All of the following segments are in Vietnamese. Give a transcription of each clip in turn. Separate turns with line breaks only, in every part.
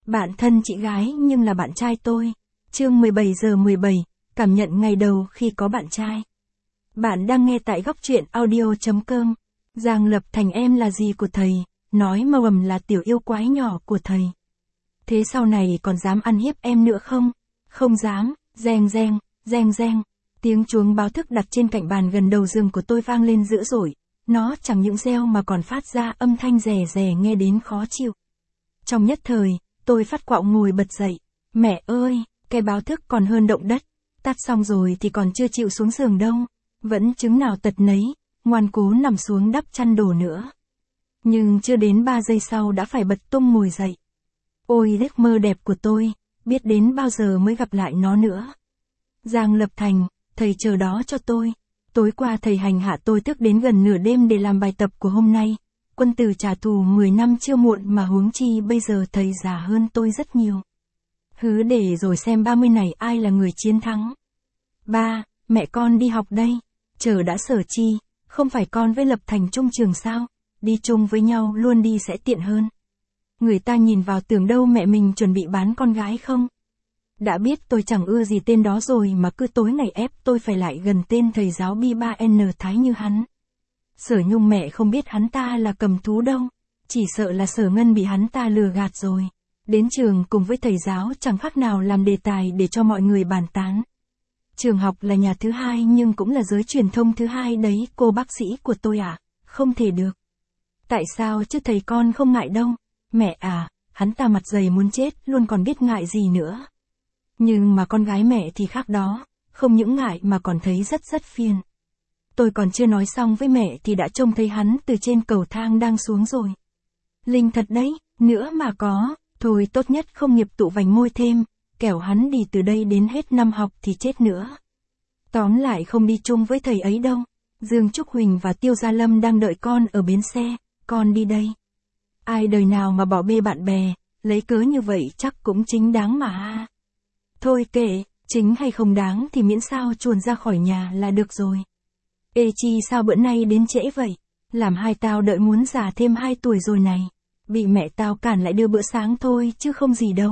Bạn thân chị gái nhưng là bạn trai tôi. Chương 17:17, cảm nhận ngày đầu khi có bạn trai. Bạn đang nghe tại góc truyện audio.com. Giang Lập Thành em là gì của thầy, nói mà Ầm là tiểu yêu quái nhỏ của thầy. Thế sau này còn dám ăn hiếp em nữa không? Không dám, reng reng, reng reng. Tiếng chuông báo thức đặt trên cạnh bàn gần đầu giường của tôi vang lên dữ dội. Nó chẳng những reo mà còn phát ra âm thanh rè rè nghe đến khó chịu. Trong nhất thời, tôi phát quạo ngồi bật dậy. Mẹ ơi, cái báo thức còn hơn động đất. Tắt xong rồi thì còn chưa chịu xuống giường đâu. Vẫn chứng nào tật nấy, ngoan cố nằm xuống đắp chăn đồ nữa. Nhưng chưa đến 3 giây sau đã phải bật tung ngồi dậy. Ôi giấc mơ đẹp của tôi, biết đến bao giờ mới gặp lại nó nữa. Giang Lập Thành, thầy chờ đó cho tôi. Tối qua thầy hành hạ tôi thức đến gần nửa đêm để làm bài tập của hôm nay. Quân tử trả thù 10 năm chưa muộn mà huống chi bây giờ thầy già hơn tôi rất nhiều. Hứ để rồi xem 30 này ai là người chiến thắng. Ba, mẹ con đi học đây. Chờ đã Sở Chi, không phải con với Lập Thành chung trường sao? Đi chung với nhau luôn đi sẽ tiện hơn. Người ta nhìn vào tưởng đâu mẹ mình chuẩn bị bán con gái không? Đã biết tôi chẳng ưa gì tên đó rồi mà cứ tối ngày ép tôi phải lại gần tên thầy giáo Bi3N Thái như hắn. Sở Nhung mẹ không biết hắn ta là cầm thú đâu, chỉ sợ là Sở Ngân bị hắn ta lừa gạt rồi. Đến trường cùng với thầy giáo chẳng khác nào làm đề tài để cho mọi người bàn tán. Trường học là nhà thứ hai nhưng cũng là giới truyền thông thứ hai đấy cô bác sĩ của tôi à, không thể được. Tại sao chứ thầy con không ngại đâu, mẹ à, hắn ta mặt dày muốn chết luôn còn biết ngại gì nữa. Nhưng mà con gái mẹ thì khác đó, không những ngại mà còn thấy rất phiền. Tôi còn chưa nói xong với mẹ thì đã trông thấy hắn từ trên cầu thang đang xuống rồi. Linh thật đấy, nữa mà có, thôi tốt nhất không nghiệp tụ vành môi thêm, kẻo hắn đi từ đây đến hết năm học thì chết nữa. Tóm lại không đi chung với thầy ấy đâu. Dương Trúc Huỳnh và Tiêu Gia Lâm đang đợi con ở bến xe, con đi đây. Ai đời nào mà bỏ bê bạn bè, lấy cớ như vậy chắc cũng chính đáng mà ha. Thôi kệ, chính hay không đáng thì miễn sao chuồn ra khỏi nhà là được rồi. Ê Chi sao bữa nay đến trễ vậy? Làm hai tao đợi muốn già thêm 2 tuổi rồi này. Bị mẹ tao cản lại đưa bữa sáng thôi chứ không gì đâu.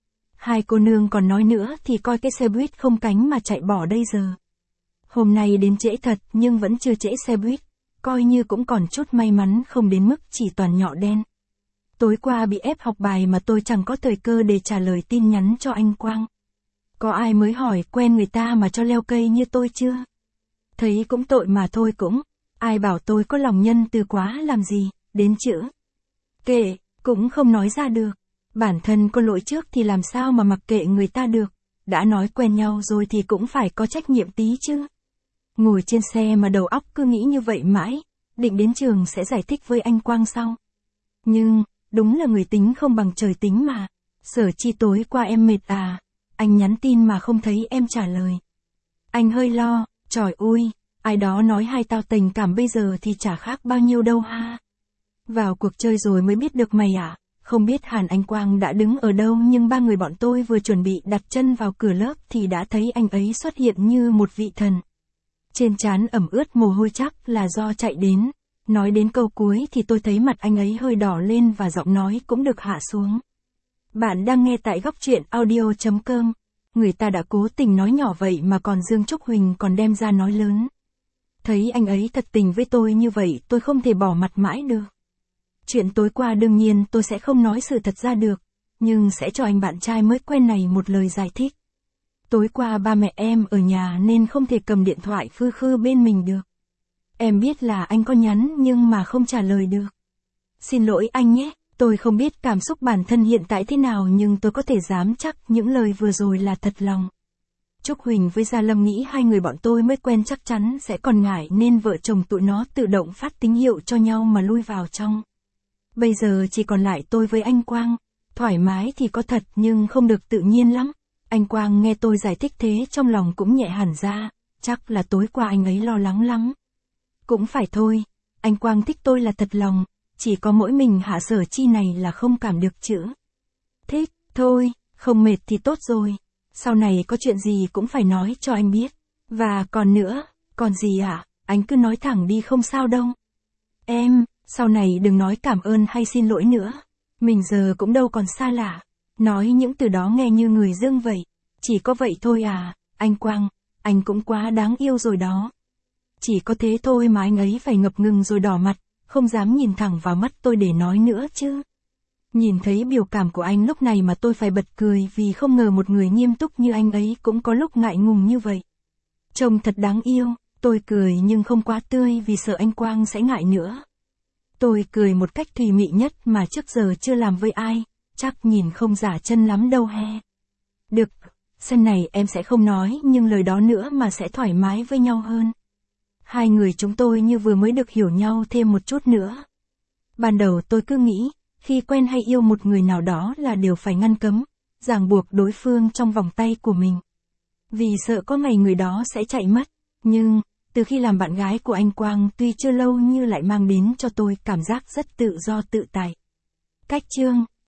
Hai cô nương còn nói nữa thì coi cái xe buýt không cánh mà chạy bỏ đây giờ. Hôm nay đến trễ thật nhưng vẫn chưa trễ xe buýt. Coi như cũng còn chút may mắn không đến mức chỉ toàn nhọ đen. Tối qua bị ép học bài mà tôi chẳng có thời cơ để trả lời tin nhắn cho anh Quang. Có ai mới hỏi quen người ta mà cho leo cây như tôi chưa? Thấy cũng tội mà thôi cũng. Ai bảo tôi có lòng nhân từ quá làm gì, đến chữ. Kệ, cũng không nói ra được. Bản thân có lỗi trước thì làm sao mà mặc kệ người ta được. Đã nói quen nhau rồi thì cũng phải có trách nhiệm tí chứ. Ngồi trên xe mà đầu óc cứ nghĩ như vậy mãi. Định đến trường sẽ giải thích với anh Quang sau. Nhưng, đúng là người tính không bằng trời tính mà. Sở Chi tối qua em mệt à. Anh nhắn tin mà không thấy em trả lời. Anh hơi lo, trời ơi, ai đó nói hai tao tình cảm bây giờ thì chả khác bao nhiêu đâu ha. Vào cuộc chơi rồi mới biết được mày à, không biết Hàn Anh Quang đã đứng ở đâu nhưng 3 người bọn tôi vừa chuẩn bị đặt chân vào cửa lớp thì đã thấy anh ấy xuất hiện như một vị thần. Trên trán ẩm ướt mồ hôi chắc là do chạy đến. Nói đến câu cuối thì tôi thấy mặt anh ấy hơi đỏ lên và giọng nói cũng được hạ xuống. Bạn đang nghe tại góc truyện audio.com. Người ta đã cố tình nói nhỏ vậy mà còn Dương Trúc Huỳnh còn đem ra nói lớn. Thấy anh ấy thật tình với tôi như vậy tôi không thể bỏ mặt mãi được. Chuyện tối qua đương nhiên tôi sẽ không nói sự thật ra được, nhưng sẽ cho anh bạn trai mới quen này một lời giải thích. Tối qua ba mẹ em ở nhà nên không thể cầm điện thoại phư khư bên mình được. Em biết là anh có nhắn nhưng mà không trả lời được. Xin lỗi anh nhé. Tôi không biết cảm xúc bản thân hiện tại thế nào nhưng tôi có thể dám chắc những lời vừa rồi là thật lòng. Trúc Huỳnh với Gia Lâm nghĩ hai người bọn tôi mới quen chắc chắn sẽ còn ngại nên vợ chồng tụi nó tự động phát tín hiệu cho nhau mà lui vào trong. Bây giờ chỉ còn lại tôi với anh Quang, thoải mái thì có thật nhưng không được tự nhiên lắm. Anh Quang nghe tôi giải thích thế trong lòng cũng nhẹ hẳn ra, chắc là tối qua anh ấy lo lắng lắm. Cũng phải thôi, anh Quang thích tôi là thật lòng. Chỉ có mỗi mình Hạ Sở Chi này là không cảm được chữ. Thích, thôi, không mệt thì tốt rồi. Sau này có chuyện gì cũng phải nói cho anh biết. Và còn nữa, còn gì ạ? Anh cứ nói thẳng đi không sao đâu. Em, sau này đừng nói cảm ơn hay xin lỗi nữa. Mình giờ cũng đâu còn xa lạ. Nói những từ đó nghe như người dưng vậy. Chỉ có vậy thôi à, anh Quang, anh cũng quá đáng yêu rồi đó. Chỉ có thế thôi mà anh ấy phải ngập ngừng rồi đỏ mặt, không dám nhìn thẳng vào mắt tôi để nói nữa chứ. Nhìn thấy biểu cảm của anh lúc này mà tôi phải bật cười vì không ngờ một người nghiêm túc như anh ấy cũng có lúc ngại ngùng như vậy. Trông thật đáng yêu, tôi cười nhưng không quá tươi vì sợ anh Quang sẽ ngại nữa. Tôi cười một cách thùy mị nhất mà trước giờ chưa làm với ai, chắc nhìn không giả chân lắm đâu he. Được, lần này em sẽ không nói nhưng lời đó nữa mà sẽ thoải mái với nhau hơn. Hai người chúng tôi như vừa mới được hiểu nhau thêm một chút nữa. Ban đầu tôi cứ nghĩ, khi quen hay yêu một người nào đó là đều phải ngăn cấm, ràng buộc đối phương trong vòng tay của mình. Vì sợ có ngày người đó sẽ chạy mất. Nhưng, từ khi làm bạn gái của anh Quang tuy chưa lâu nhưng lại mang đến cho tôi cảm giác rất tự do tự tại. Cách chương